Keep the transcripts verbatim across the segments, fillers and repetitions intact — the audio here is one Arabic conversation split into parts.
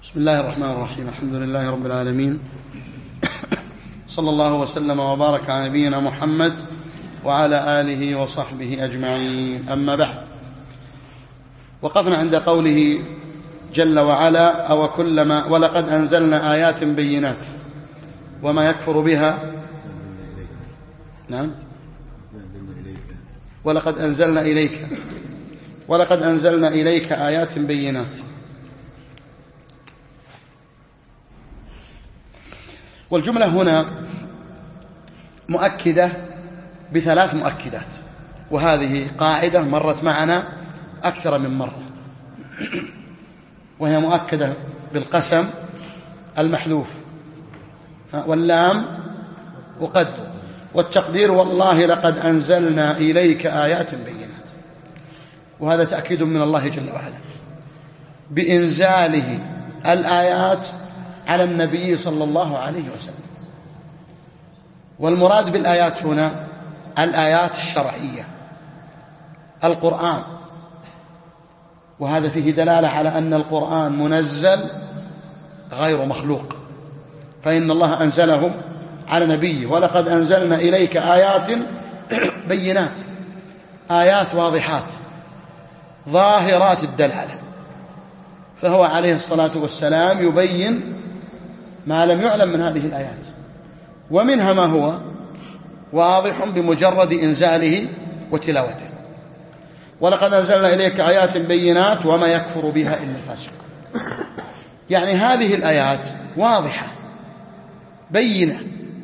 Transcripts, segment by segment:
بسم الله الرحمن الرحيم. الحمد لله رب العالمين، صلى الله وسلم وبارك على نبينا محمد وعلى آله وصحبه أجمعين. أما بعد، وقفنا عند قوله جل وعلا: أو كلما ولقد أنزلنا آيات بينات وما يكفر بها نعم ولقد أنزلنا إليك ولقد أنزلنا إليك آيات بينات. والجملة هنا مؤكدة بثلاث مؤكدات، وهذه قاعدة مرت معنا أكثر من مرة، وهي مؤكدة بالقسم المحذوف واللام وقد، والتقدير والله لقد أنزلنا إليك آيات بينات. وهذا تأكيد من الله جل وعلا بإنزاله الآيات على النبي صلى الله عليه وسلم. والمراد بالآيات هنا الآيات الشرعية، القرآن، وهذا فيه دلالة على أن القرآن منزل غير مخلوق، فإن الله أنزله على نبيه. ولقد أنزلنا إليك آيات بينات، آيات واضحات ظاهرات الدلالة، فهو عليه الصلاة والسلام يبين ما لم يعلم من هذه الآيات، ومنها ما هو واضح بمجرد إنزاله وتلاوته. ولقد أنزلنا إليك آيات بينات وما يكفر بها إلا الفاسق. يعني هذه الآيات واضحة بينة،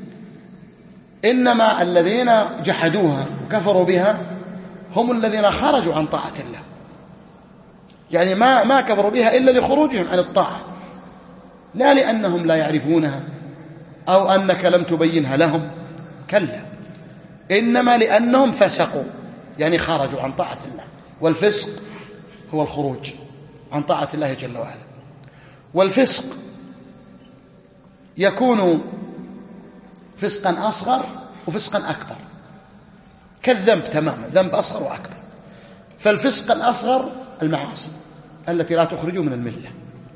إنما الذين جحدوها وكفروا بها هم الذين خرجوا عن طاعة الله. يعني ما ما كفروا بها إلا لخروجهم عن الطاعة، لا لأنهم لا يعرفونها أو أنك لم تبينها لهم، كلا، إنما لأنهم فسقوا، يعني خرجوا عن طاعة الله. والفسق هو الخروج عن طاعة الله جل وعلا. والفسق يكون فسقا أصغر وفسقا أكبر، كالذنب تماما، ذنب أصغر وأكبر. فالفسق الأصغر المعاصي التي لا تخرج من الملة،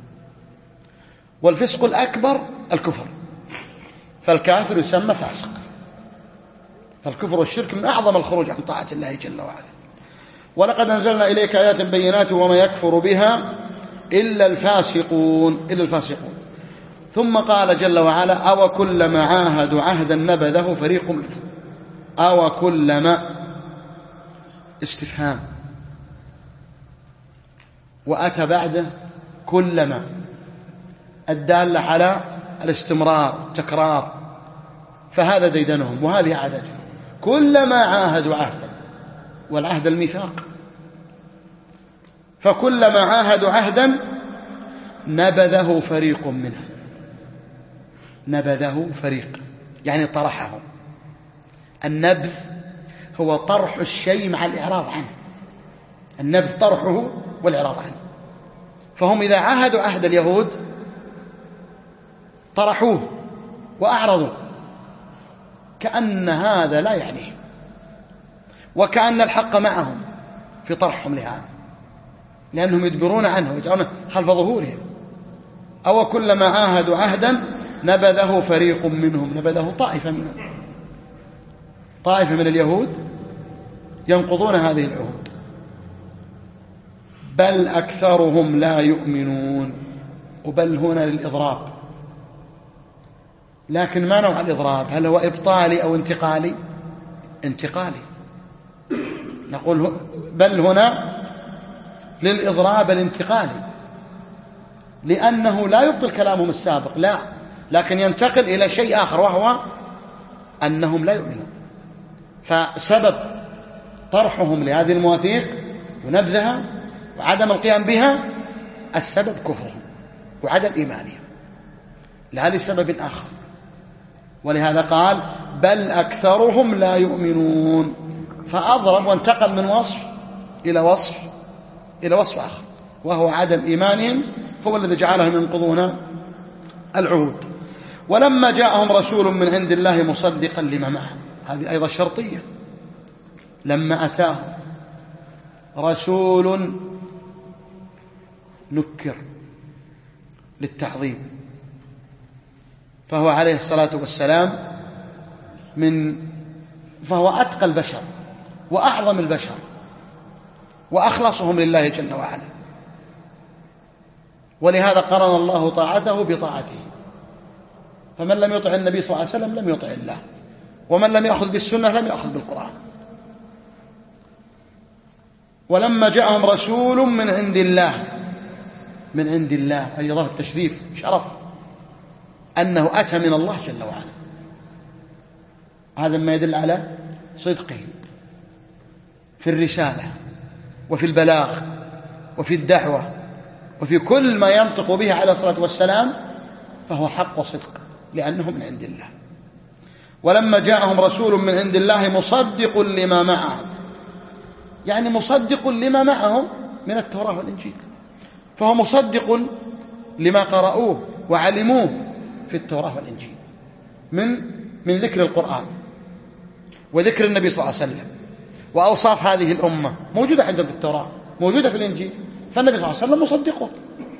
والفسق الأكبر الكفر، فالكافر يسمى فاسق. فالكفر والشرك من أعظم الخروج عن طاعة الله جل وعلا. ولقد أنزلنا إليك آيات بينات وما يكفر بها إلا الفاسقون إلا الفاسقون ثم قال جل وعلا: أو كلما عاهدوا عهدا نبذه فريق منهم. أو كلما استفهام، وأتى بعده كلما الدالة على الاستمرار التكرار، فهذا ديدنهم وهذه عادتهم. كلما عاهدوا عهدا، والعهد الميثاق، فكلما عاهدوا عهدا نبذه فريق منهم. نبذه فريق يعني طرحه. النبذ هو طرح الشيء مع الإعراض عنه، النبذ طرحه والإعراض عنه. فهم إذا عاهدوا عهد اليهود طرحوه وأعرضوا، كأن هذا لا يعنيهم، وكأن الحق معهم في طرحهم لهذا، لأنهم يدبرون عنه ويجعلونه خلف ظهورهم. أو كلما عاهدوا عهدا نبذه فريق منهم، نبذه طائفة منهم، طائفة من اليهود ينقضون هذه العهود. بل أكثرهم لا يؤمنون، وبل هنا للإضراب، لكن ما نوع الإضراب؟ هل هو إبطالي أو انتقالي؟ انتقالي. نقول بل هنا للإضراب الانتقالي، لأنه لا يبطل كلامهم السابق، لا، لكن ينتقل إلى شيء آخر، وهو أنهم لا يؤمنون. فسبب طرحهم لهذه المواثيق ونبذها وعدم القيام بها السبب كفرهم وعدم إيمانهم، لا لسبب آخر. ولهذا قال: بل أكثرهم لا يؤمنون، فأضرب وانتقل من وصف إلى وصف إلى وصف آخر، وهو عدم إيمانهم هو الذي جعلهم ينقضون العهود. ولما جاءهم رسول من عند الله مصدقا لما معه، هذه أيضا شرطية. لما أتاهم رسول نكر للتعظيم. فهو عليه الصلاة والسلام من فهو أتقى البشر وأعظم البشر وأخلصهم لله جل وعلا، ولهذا قرن الله طاعته بطاعته. فمن لم يطع النبي صلى الله عليه وسلم لم يطع الله، ومن لم يأخذ بالسنة لم يأخذ بالقرآن. ولما جاءهم رسول من عند الله، من عند الله هذه إضافة التشريف شرف، أنه أتى من الله جل وعلا. هذا ما يدل على صدقه في الرسالة وفي البلاغ وفي الدعوة وفي كل ما ينطق به عليه الصلاة والسلام، فهو حق وصدق لأنه من عند الله. ولما جاءهم رسول من عند الله مصدق لما معهم، يعني مصدق لما معهم من التوراة والإنجيل، فهو مصدق لما قرأوه وعلموه في التوراة والإنجيل من من ذكر القرآن وذكر النبي صلى الله عليه وسلم وأوصاف هذه الأمة موجودة عندهم في التوراة، موجودة في الإنجيل. فالنبي صلى الله عليه وسلم مصدقه،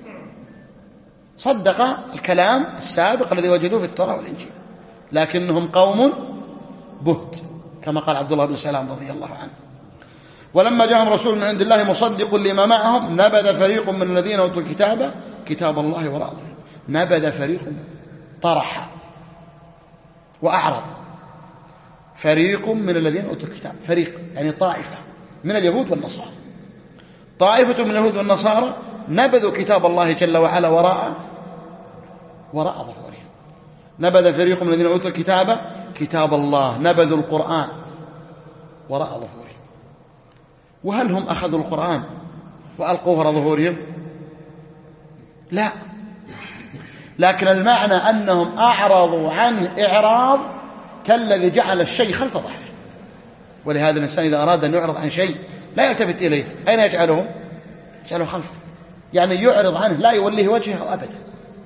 صدق الكلام السابق الذي وجدوه في التوراة والإنجيل، لكنهم قوم بهت كما قال عبد الله بن سلام رضي الله عنه. ولما جاءهم رسول من عند الله مصدق لما معهم نبذ فريق من الذين أوتوا الكتاب كتاب الله وراء ظهورهم. نبذ فريق، طرح وأعرض فريق من الذين أوتوا الكتاب، فريق يعني طائفة من اليهود والنصارى، طائفة من اليهود والنصارى نبذوا كتاب الله جل وعلا وراء وراء ظهورهم. نبذ فريق من الذين أوتوا الكتاب كتاب الله، نبذوا القرآن وراء ظهورهم. وهل هم أخذوا القرآن وألقوه وراء ظهورهم؟ لا، لكن المعنى أنهم أعرضوا عنه إعراض كالذي جعل الشيء خلف ظهره. ولهذا الإنسان إذا أراد أن يعرض عن شيء لا يلتفت إليه، أين يجعله؟ يجعله خلفه، يعني يعرض عنه لا يوليه وجهه أبدا.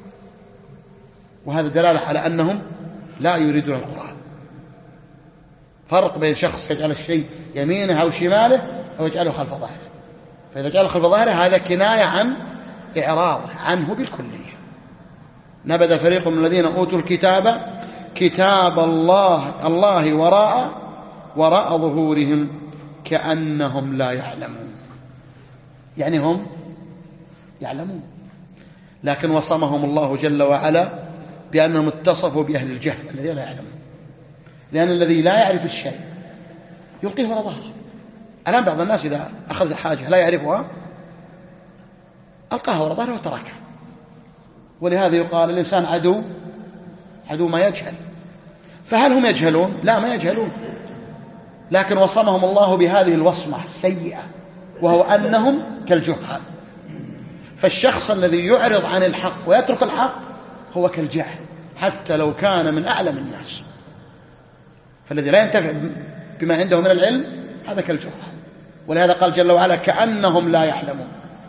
وهذا دلالة على أنهم لا يريدون القرآن. فرق بين شخص يجعل الشيء يمينه أو شماله أو يجعله خلف ظهره. فإذا جعله خلف ظهره هذا كناية عن إعراض عنه بالكلية. نبذ فريق من الذين أوتوا الكتاب كتاب الله الله وراء وراء ظهورهم كأنهم لا يعلمون، يعني هم يعلمون لكن وصمهم الله جل وعلا بأنهم اتصفوا بأهل الجهل الذين لا يعلمون. لأن الذي لا يعرف الشيء يلقيه وراء ظهره. الآن بعض الناس إذا أخذ حاجة لا يعرفها ألقاها وراء ظهره وتركها. ولهذا يقال الإنسان عدو عدو ما يجهل. فهل هم يجهلون؟ لا، ما يجهلون، لكن وصمهم الله بهذه الوصمة السيئة، وهو أنهم كالجهال. فالشخص الذي يعرض عن الحق ويترك الحق هو كالجاهل حتى لو كان من أعلم الناس. فالذي لا ينتفع بما عنده من العلم هذا كالجهال. ولهذا قال جل وعلا كأنهم لا يعلمون.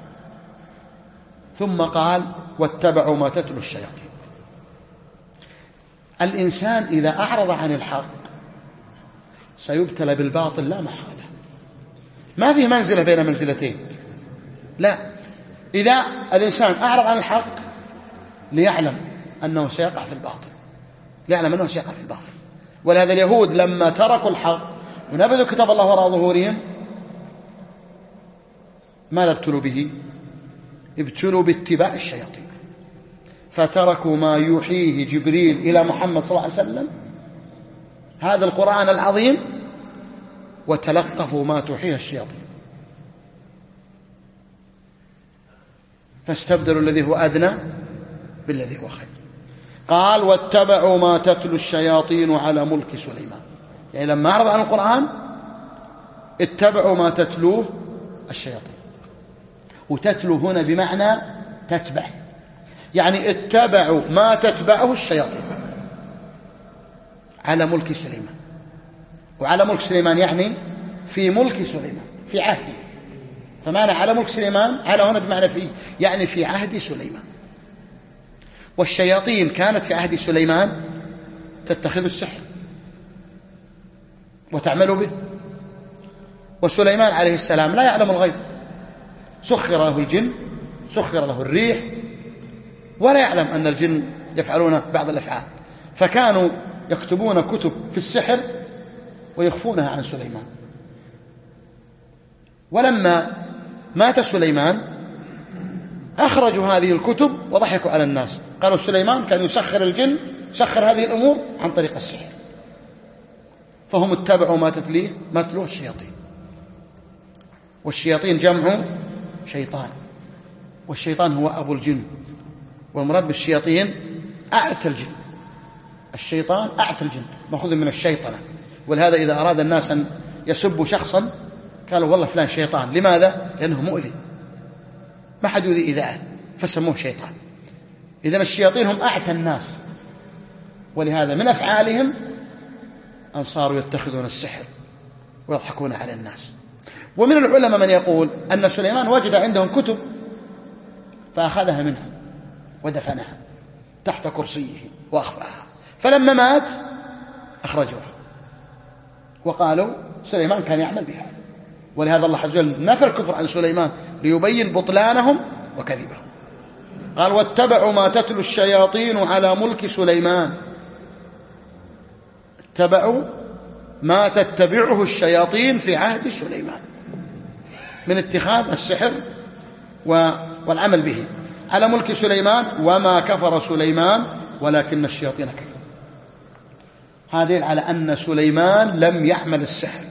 ثم قال واتبعوا ما تتلو الشياطين. الإنسان إذا أعرض عن الحق سيبتلى بالباطل لا محالة، ما في منزلة بين منزلتين. لا، إذا الإنسان أعرض عن الحق ليعلم أنه سيقع في الباطل، ليعلم أنه سيقع في الباطل. ولهذا اليهود لما تركوا الحق ونبذوا كتاب الله وراء ظهورهم ماذا ابتلوا به؟ ابتلوا باتباع الشياطين، فتركوا ما يوحيه جبريل إلى محمد صلى الله عليه وسلم هذا القرآن العظيم وتلقفوا ما توحيه الشياطين، فاستبدلوا الذي هو أدنى بالذي هو خير. قال واتبعوا ما تتلو الشياطين على ملك سليمان، يعني لما أعرض عن القرآن اتبعوا ما تتلوه الشياطين. وتتلو هنا بمعنى تتبع، يعني اتبعوا ما تتبعه الشياطين على ملك سليمان. وعلى ملك سليمان يعني في ملك سليمان، في عهده. فمعنى على ملك سليمان على هنا بمعنى في، يعني في عهد سليمان. والشياطين كانت في عهد سليمان تتخذ السحر وتعمل به. وسليمان عليه السلام لا يعلم الغيب، سخر له الجن، سخر له الريح، ولا يعلم أن الجن يفعلون بعض الأفعال، فكانوا يكتبون كتب في السحر ويخفونها عن سليمان. ولما مات سليمان أخرجوا هذه الكتب وضحكوا على الناس، قالوا سليمان كان يسخر الجن، سخر هذه الأمور عن طريق السحر. فهم اتبعوا ما تتليه ما تلوه الشياطين، والشياطين جمع شيطان، والشيطان هو أبو الجن، والمراد بالشياطين أعتى الجن. الشيطان أعتى الجن، مأخوذ من الشيطنة. ولهذا إذا أراد الناس أن يسبوا شخصا قالوا والله فلان شيطان. لماذا؟ لأنه مؤذي، ما حد يؤذي إذاعه فسموه شيطان. إذن الشياطين هم أعتى الناس، ولهذا من أفعالهم أن صاروا يتخذون السحر ويضحكون على الناس. ومن العلماء من يقول أن سليمان وجد عندهم كتب فأخذها منها ودفنها تحت كرسيه وأخفاها، فلما مات أخرجوها وقالوا سليمان كان يعمل بها. ولهذا الله عز وجل نفى الكفر عن سليمان ليبين بطلانهم وكذبهم. قال واتبعوا ما تتلو الشياطين على ملك سليمان. اتبعوا ما تتبعه الشياطين في عهد سليمان من اتخاذ السحر والعمل به على ملك سليمان. وما كفر سليمان ولكن الشياطين كفروا. هذا على أن سليمان لم يعمل السحر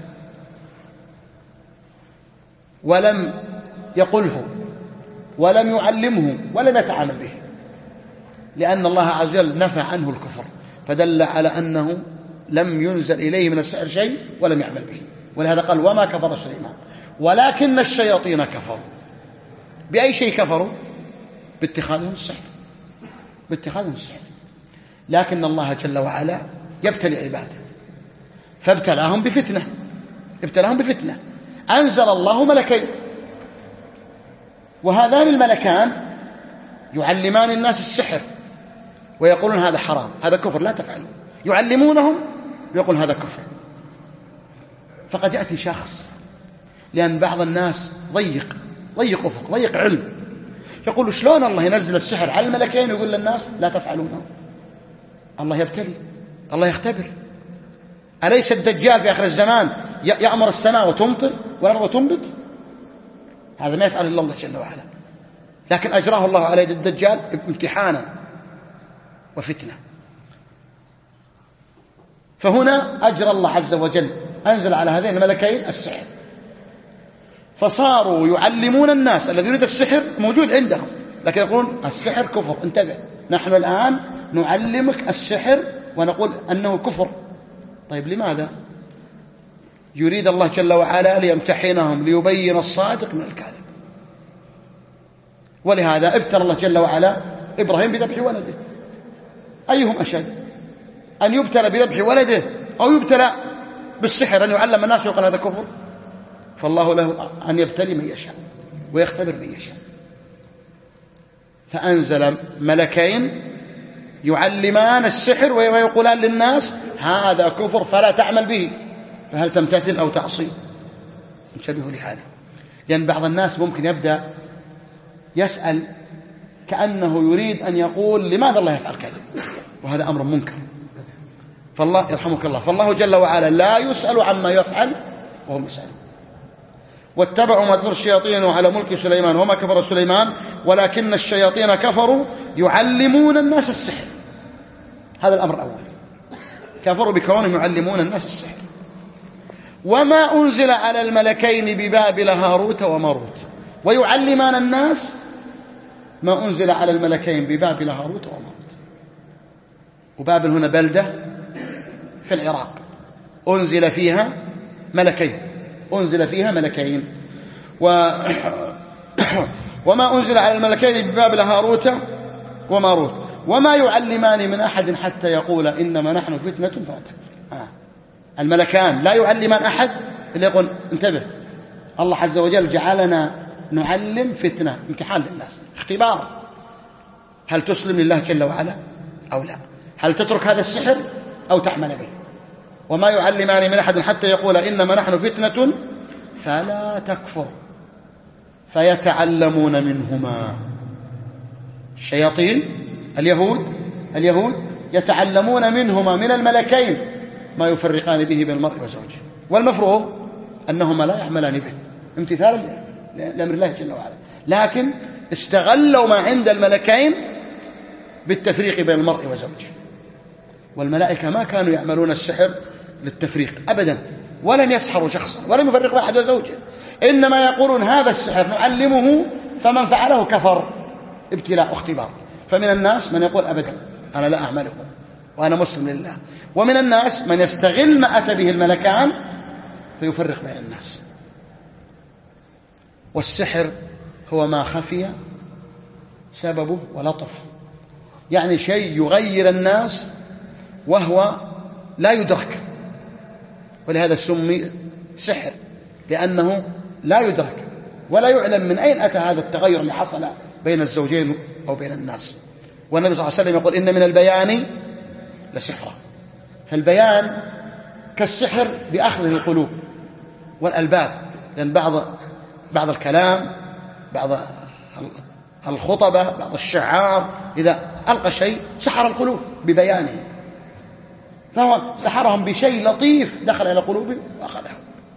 ولم يقله ولم يعلمه ولم يتعامل به، لأن الله عز وجل نفى عنه الكفر، فدل على أنه لم ينزل إليه من السحر شيء ولم يعمل به. ولهذا قال وما كفر سليمان ولكن الشياطين كفروا. بأي شيء كفروا؟ باتخاذهم السحر، باتخاذهم السحر. لكن الله جل وعلا يبتلي عباده، فابتلاهم بفتنة، ابتلاهم بفتنة. أنزل الله ملكين، وهذان الملكان يعلمان الناس السحر ويقولون هذا حرام هذا كفر لا تفعلوا، يعلمونهم ويقول هذا كفر. فقد يأتي شخص، لأن بعض الناس ضيق ضيق أفق ضيق علم، يقول شلون الله ينزل السحر على الملكين ويقول للناس لا تفعلونه؟ الله يبتلي، الله يختبر. أليس الدجال في آخر الزمان يأمر السماء وتمطر والأرض وتنبت؟ هذا ما يفعل إلا الله جل وعلا، لكن أجراه الله على يد الدجال امتحانا وفتنة. فهنا أجرى الله عز وجل أنزل على هذين الملكين السحر، فصاروا يعلمون الناس. الذي يريد السحر موجود عندهم، لكن يقولون السحر كفر، انتبه نحن الآن نعلمك السحر ونقول أنه كفر. طيب لماذا؟ يريد الله جل وعلا ليمتحنهم ليبين الصادق من الكاذب. ولهذا ابتلى الله جل وعلا إبراهيم بذبح ولده. أيهم أشد، أن يبتلى بذبح ولده أو يبتلى بالسحر، أن يعلم الناس ويقال هذا كفر؟ فالله له أن يبتلي من يشاء ويختبر من يشاء. فأنزل ملكين يعلمان السحر ويقولان للناس هذا كفر فلا تعمل به، فهل تمتثل أو تعصي؟ انتبهوا لهذا، لأن بعض الناس ممكن يبدأ يسأل كأنه يريد أن يقول لماذا الله يفعل كذا، وهذا أمر منكر. فالله يرحمك الله، فالله جل وعلا لا يسأل عما يفعل وهم يسألون. واتبعوا ما تتلو الشياطين على ملك سليمان وما كفر سليمان ولكن الشياطين كفروا يعلمون الناس السحر. هذا الأمر الأول، كفروا بكونهم يعلمون الناس السحر. وما أنزل على الملكين ببابل هاروت وماروت، ويعلمان الناس ما أنزل على الملكين ببابل هاروت وماروت. وبابل هنا بلدة في العراق أنزل فيها ملكين، أنزل فيها ملكين و... وما أنزل على الملكين ببابل هاروت وماروت وما يعلمان من أحد حتى يقول إنما نحن فتنة فلا تكفر. آه. الملكان لا يعلمان أحد اللي يقول انتبه، الله عز وجل جعلنا نعلم فتنة، امتحان للناس، اختبار، هل تسلم لله جل وعلا أو لا، هل تترك هذا السحر أو تعمل به. وما يعلمان من أحد حتى يقول إنما نحن فتنة فلا تكفر فيتعلمون منهما الشياطين اليهود اليهود يتعلمون منهما من الملكين ما يفرقان به بين المرء وزوجه، والمفروض أنهما لا يعملان به امتثالا لأمر الله جل وعلا، لكن استغلوا ما عند الملكين بالتفريق بين المرء وزوجه. والملائكة ما كانوا يعملون السحر للتفريق أبدا، ولم يسحروا شخصا ولم يفرقوا أحد وزوجه، إنما يقولون هذا السحر نعلمه فمن فعله كفر ابتلاء واختبار. فمن الناس من يقول أبدا أنا لا أعمله وأنا مسلم لله، ومن الناس من يستغل ما أتى به الملكان فيفرق بين الناس. والسحر هو ما خفي سببه ولطف، يعني شيء يغير الناس وهو لا يدرك، ولهذا سمي سحر لأنه لا يدرك ولا يعلم من أين أتى هذا التغير اللي حصل بين الزوجين أو بين الناس. والنبي صلى الله عليه وسلم يقول إن من البيان لسحرا، فالبيان كالسحر بأخذ القلوب والألباب، لأن بعض بعض الكلام، بعض الخطبة، بعض الشعار إذا ألقى شيء سحر القلوب ببيانه، فهو سحرهم بشيء لطيف دخل إلى قلوبهم وأخذهم.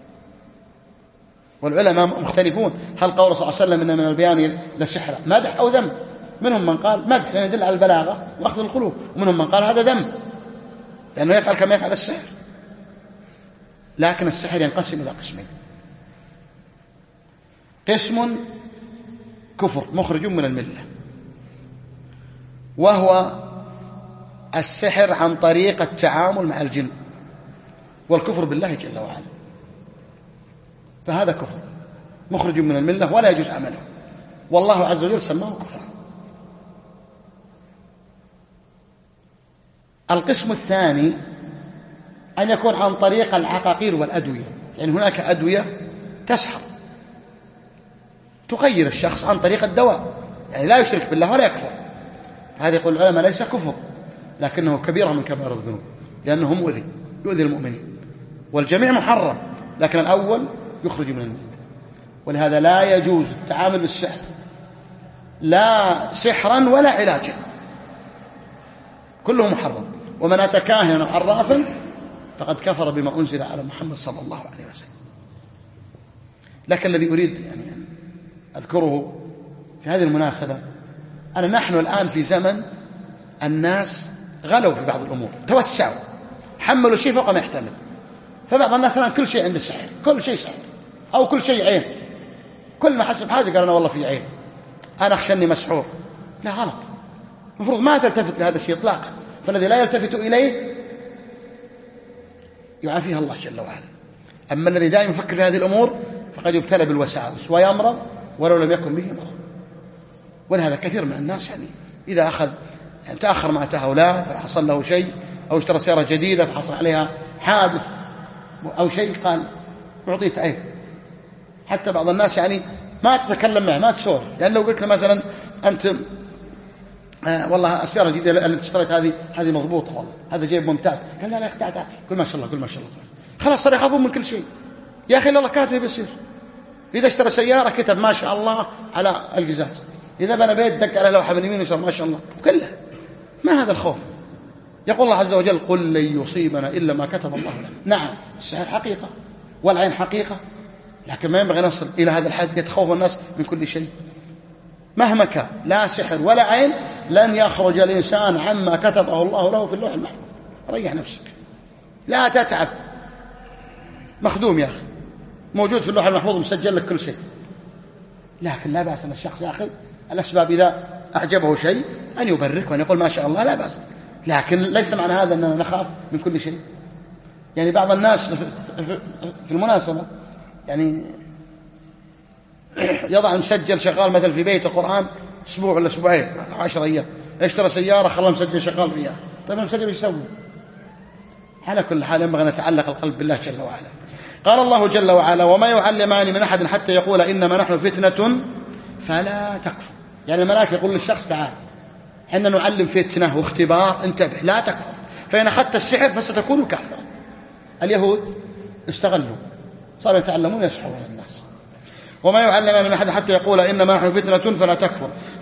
والعلماء مختلفون هل قول صلى الله عليه وسلم إن من البيان لسحرا مدح أو ذم؟ منهم من قال مدح لأنه يدل على البلاغة وأخذ القلوب، ومنهم من قال هذا ذم لأنه يفعل كما يفعل السحر. لكن السحر ينقسم إلى قسمين: قسم كفر مخرج من الملة، وهو السحر عن طريق التعامل مع الجن والكفر بالله جل وعلا، فهذا كفر مخرج من الملة ولا يجوز عمله، والله عز وجل سماه كفرا. القسم الثاني أن يكون عن طريق العقاقير والأدوية، يعني هناك أدوية تسحر تغير الشخص عن طريق الدواء، يعني لا يشرك بالله ولا يكفر. هذا يقول العلماء ليس كفر، لكنه كبيرة من كبائر الذنوب، لأنه مؤذي يؤذي المؤمنين، والجميع محرم، لكن الأول يخرج من الملة. ولهذا لا يجوز التعامل بالسحر لا سحرا ولا علاجا، كله محرم. ومن أتى كاهنا أو عرافا فقد كفر بما أنزل على محمد صلى الله عليه وسلم. لكن الذي أريد يعني أن أذكره في هذه المناسبة أن نحن الآن في زمن الناس غلوا في بعض الأمور، توسعوا، حملوا شيء فوق ما يحتمل. فبعض الناس الآن كل شيء عند السحر، كل شيء سحر أو كل شيء عين، كل ما حسب حاجة قال أنا والله في عين، أنا أخشى أني مسحور. لا، غلط، المفروض ما تلتفت لهذا الشيء إطلاقا. فالذي لا يلتفت إليه يعافيه الله جل وعلا. أما الذي دائما يفكر في هذه الأمور فقد يبتلى بالوساوس ويمرض ولو لم يكن به مرض. ولهذا كثير من الناس يعني إذا أخذ يعني تأخر مع أولاد أو حصل له شيء أو اشترى سيارة جديدة فحصل عليها حادث أو شيء قال أعطيت عين. حتى بعض الناس يعني ما تتكلم معه، ما تسولف، لأن لو قلت له مثلا أنت آه والله السيارة الجديدة اللي اشتريت هذه هذه مضبوطة والله هذا جيب ممتاز، قال لا لا اختعت، قل ما شاء الله، قل ما شاء الله، خلاص صار يخافون من كل شيء. يا أخي الله كاتب بيصير. إذا اشترى سيارة كتب ما شاء الله على القزاز، إذا بنى بيت دق على لوحة من يمين ويسار ما شاء الله، كله ما هذا الخوف. يقول الله عز وجل قل لن يصيبنا إلا ما كتب الله لنا. نعم السحر حقيقة والعين حقيقة، لكن ما ينبغي نصل إلى هذا الحد يتخوف الناس من كل شيء. مهما كان لا سحر ولا عين لن يخرج الإنسان عما كتبه الله له في اللوح المحفوظ. ريح نفسك، لا تتعب، مخدوم يا أخي، موجود في اللوح المحفوظ مسجل لك كل شيء. لكن لا بأس أن الشخص يأخذ الأسباب إذا أعجبه شيء أن يبرك وأن يقول ما شاء الله، لا بأس، لكن ليس معنى هذا أننا نخاف من كل شيء. يعني بعض الناس في المناسبة يعني يضع مسجل شغال مثل في بيت القرآن أسبوع ولا أسبوعين عشر أيام، اشترى سيارة خلاه مسجل شغال فيها. طيب المسجل ايش يسوي؟ على كل حال ينبغي أن نتعلق القلب بالله جل وعلا. قال الله جل وعلا وما يعلمان من أحد حتى يقول إنما نحن فتنة فلا تكفر. يعني الملائكة يقول للشخص تعال حنا نعلم فتنة واختبار، انتبه لا تكفر، فإن أخذت السحر فستكون كافرا. اليهود استغلوا، صاروا يتعلمون يسحرون الناس. وما يعلمان من أحد حتى يقول إنما نحن فتنة فلا تكفر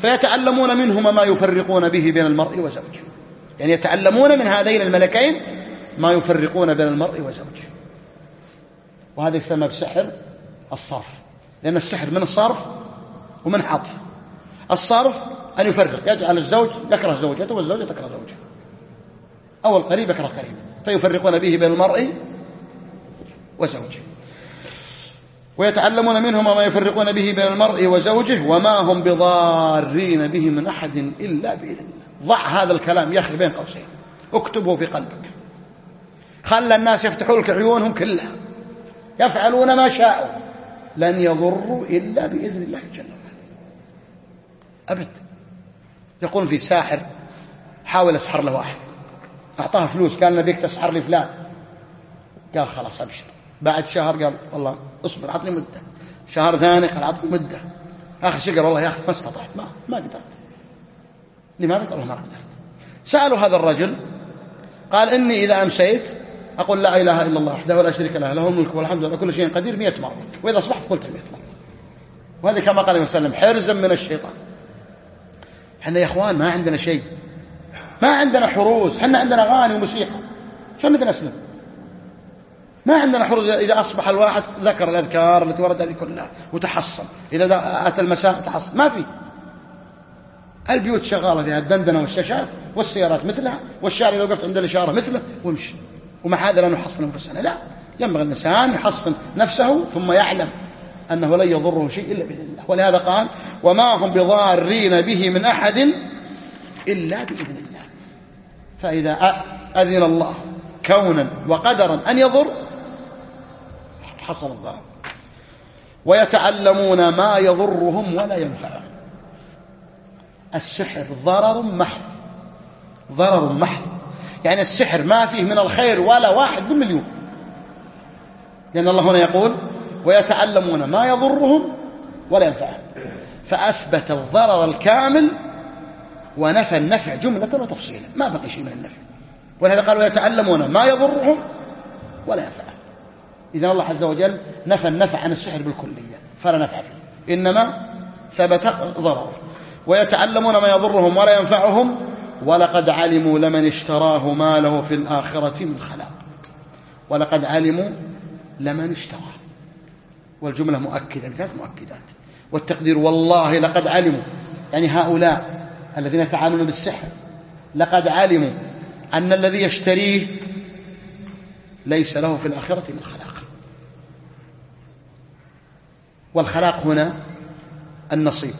فيتعلمون منهما ما يفرقون به بين المرء وزوجه، يعني يتعلمون من هذين الملكين ما يفرقون بين المرء وزوجه. وهذا يسمى بسحر الصرف، لأن السحر من الصرف ومن حطف. الصرف أن يفرق، يجعل الزوج يكره زوجته والزوجة تكره زوجها، أو القريب يكره قريبه، فيفرقون به بين المرء وزوجه. ويتعلمون منهما ما يفرقون به بين المرء وزوجه وما هم بضارين به من أحد إلا بإذن الله. ضع هذا الكلام يا أخي بين قوسين، اكتبه في قلبك. خلى الناس يفتحوا لك عيونهم كلها، يفعلون ما شاءوا، لن يضروا إلا بإذن الله جل وعلا أبد. يقول في ساحر حاول أسحر له واحد، أعطاه فلوس، قال نبيك تسحر لي فلان، قال خلاص أبشر. بعد شهر قال والله اصبر عطني مدة. شهر ثاني قال عطني مدة. آخر شيء قال والله يا أخي ما استطعت، ما, ما قدرت. لماذا؟ قال والله ما قدرت. سألوا هذا الرجل قال إني إذا أمسيت أقول لا إله إلا الله وحده ولا شريك له، له الملك والحمد وعلى كل شيء قدير مئة مرة، وإذا أصبحت قلت مئة مرة. وهذا كما قال عليه وسلم حرزا من الشيطان. حنا يا أخوان ما عندنا شيء، ما عندنا حروز، حنا عندنا أغاني وموسيقى، شلون نبي نسلم؟ ما عندنا حروز. إذا أصبح الواحد ذكر الأذكار التي وردت هذه كلها وتحصن، إذا أتى المساء تحصن، ما في. البيوت شغالة فيها الدندنة والشاشات والسيارات مثلها، والشارع إذا وقفت عند الإشارة مثله وامشي، ومع هذا لا نحصن أنفسنا. لا، ينبغي الإنسان يحصن نفسه ثم يعلم أنه لن يضره شيء إلا بإذن الله. ولهذا قال وما هم بضارين به من أحد إلا بإذن الله. فإذا أذن الله كونا وقدرا أن يضر حصل الضرر. ويتعلمون ما يضرهم ولا ينفعهم. السحر ضرر محض، ضرر محض، يعني السحر ما فيه من الخير ولا واحد بالمليون، لأن الله هنا يقول ويتعلمون ما يضرهم ولا ينفعهم، فأثبت الضرر الكامل ونفى النفع جملة وتفصيلا، ما بقي شيء من النفع. ولهذا قال ويتعلمون ما يضرهم ولا ينفعهم. إذن الله عز وجل نفى النفع عن السحر بالكلية فلا نفع فيه، إنما ثبت ضرره. ويتعلمون ما يضرهم ولا ينفعهم ولقد علموا لمن اشتراه ما له في الآخرة من خلاق. ولقد علموا لمن اشتراه، والجملة مؤكدة بثلاث مؤكدات، والتقدير والله لقد علموا، يعني هؤلاء الذين يتعاملون بالسحر لقد علموا أن الذي يشتريه ليس له في الآخرة من خلاق. والخلاق هنا النصيب.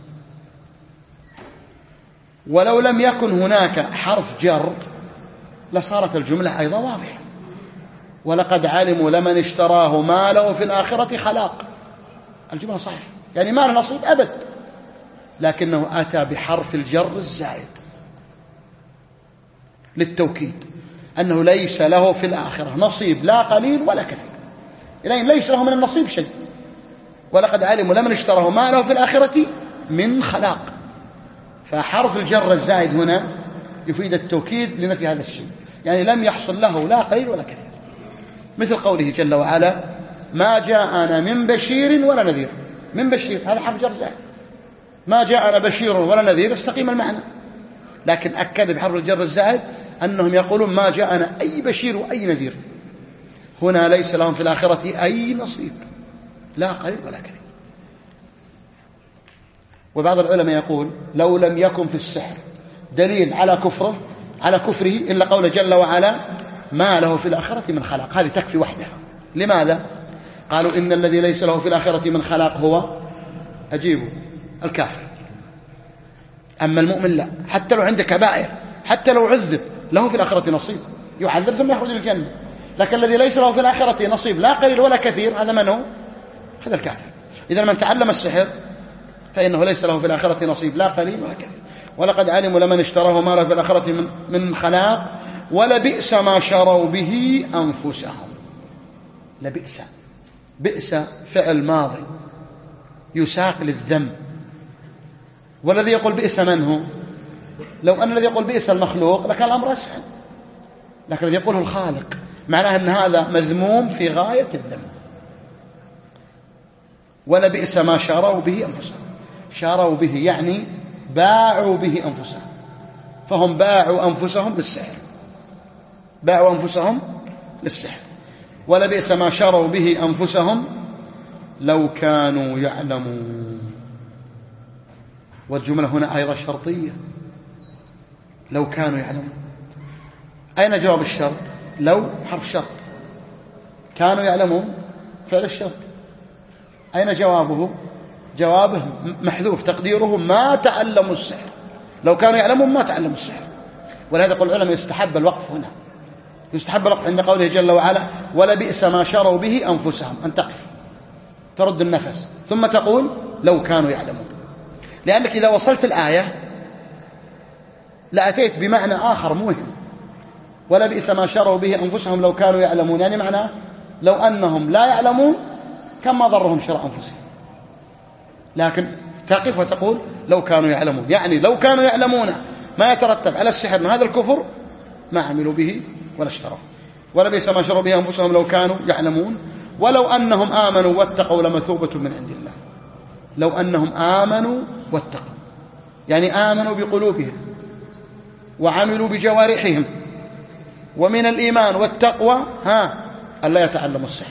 ولو لم يكن هناك حرف جر لصارت الجملة أيضا واضحة. ولقد علموا لمن اشتراه ما له في الآخرة خلاق، الجملة صحيحة، يعني ما له نصيب أبد، لكنه أتى بحرف الجر الزائد للتوكيد أنه ليس له في الآخرة نصيب لا قليل ولا كثير، يعني ليس له من النصيب شيء. ولقد علموا لمن اشتراه ما له في الآخرة من خلاق، فحرف الجر الزائد هنا يفيد التوكيد لنفي هذا الشيء، يعني لم يحصل له لا قليل ولا كثير. مثل قوله جل وعلا ما جاءنا من بشير ولا نذير. من بشير هذا حرف جر زائد، ما جاءنا بشير ولا نذير استقيم المعنى، لكن أكد بحرف الجر الزائد أنهم يقولون ما جاءنا أي بشير وأي نذير. هنا ليس لهم في الآخرة أي نصيب لا قليل ولا كثير. وبعض العلماء يقول لو لم يكن في السحر دليل على كفره على كفره إلا قول جل وعلا ما له في الآخرة من خلاق، هذه تكفي وحدها. لماذا؟ قالوا إن الذي ليس له في الآخرة من خلاق هو أجيبه الكافر، أما المؤمن لا، حتى لو عنده كبائر، حتى لو عذب له في الآخرة نصيب، يعذب ثم يخرج الجنة. لكن الذي ليس له في الآخرة نصيب لا قليل ولا كثير هذا من هو؟ هذا الكافر. إذا من تعلم السحر فإنه ليس له في الآخرة نصيب لا قليل ولا كثير. ولقد علموا لمن اشتراه ما له في الآخرة من, من خلاق ولبئس ما شروا به أنفسهم. لبئس، بئس فعل ماضي يساق للذم، والذي يقول بئس من هو؟ لو أن الذي يقول بئس المخلوق لكان الأمر أسهل، لكن الذي يقوله الخالق معناه أن هذا مذموم في غاية الذم. ولبئس ما شروا به أنفسهم. شروا به يعني باعوا به أنفسهم، فهم باعوا أنفسهم للسحر، باعوا أنفسهم للسحر. ولبئس ما شروا به أنفسهم لو كانوا يعلمون. والجملة هنا أيضا شرطية، لو كانوا يعلمون. أين جواب الشرط؟ لو حرف شرط، كانوا يعلمون فعل الشرط، أين جوابه؟ جوابه محذوف تقديره ما تعلموا السحر، لو كانوا يعلمون ما تعلموا السحر. ولهذا يقول العلماء يستحب الوقف هنا، يستحب الوقف عند قوله جل وعلا ولبئس ما شروا به أنفسهم، أن تقف ترد النفس ثم تقول لو كانوا يعلمون، لأنك إذا وصلت الآية لأتيت بمعنى آخر مهم. ولبئس ما شروا به أنفسهم لو كانوا يعلمون، يعني معنى لو أنهم لا يعلمون كما ضرهم شراء أنفسهم، لكن تقف وتقول لو كانوا يعلمون، يعني لو كانوا يعلمون ما يترتب على السحر من هذا الكفر ما عملوا به ولا اشتروا. ولبئس ما شروا به أنفسهم لو كانوا يعلمون ولو أنهم آمنوا واتقوا لمثوبة من عند الله. لو أنهم آمنوا واتقوا، يعني آمنوا بقلوبهم وعملوا بجوارحهم، ومن الإيمان والتقوى ها ألا يتعلموا السحر،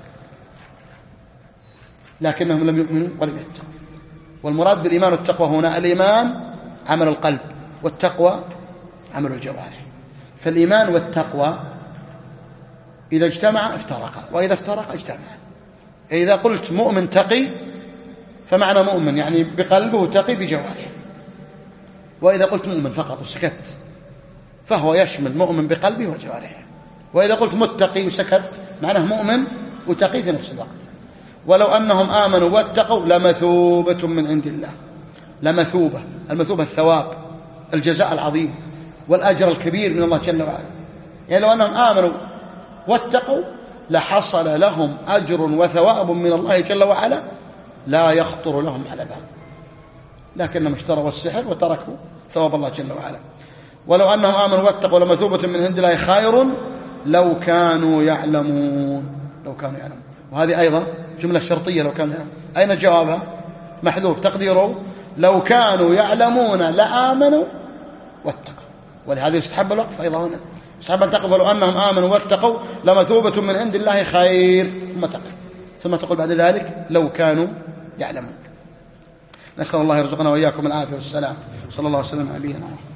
لكنهم لم يؤمنوا ولم يتقوا. والمراد بالإيمان والتقوى هنا الإيمان عمل القلب، والتقوى عمل الجوارح. فالإيمان والتقوى إذا اجتمع افترقا، وإذا افترقا اجتمعا. إذا قلت مؤمن تقي فمعنى مؤمن يعني بقلبه تقي بجوارحه، وإذا قلت مؤمن فقط وسكت فهو يشمل مؤمن بقلبه وجوارحه. وإذا قلت متقي وسكت معناه مؤمن وتقي في نفس الوقت. ولو أنهم آمنوا واتقوا لمثوبة من عند الله. لمثوبة، المثوبة الثواب، الجزاء العظيم والأجر الكبير من الله جل وعلا. يعني لو أنهم آمنوا واتقوا لحصل لهم أجر وثواب من الله جل وعلا لا يخطر لهم على بال، لكنهم اشتروا السحر وتركوا ثواب الله جل وعلا. ولو أنهم آمنوا واتقوا لمثوبة من عند الله خير لو كانوا يعلمون. لو كانوا يعلمون، وهذه أيضا جملة شرطية لو كانوا يعلمون. أين جوابها؟ محذوف تقديره لو كانوا يعلمون لآمنوا واتقوا. ولهذا يستحب الوقف أيضا هنا، يستحب أن تقف ولو أنهم آمنوا واتقوا لمثوبة من عند الله خير، ثم تقف ثم تقول بعد ذلك لو كانوا يعلمون. نسأل الله يرزقنا وإياكم العافية والسلام. صلى الله وسلم على نبينا محمد.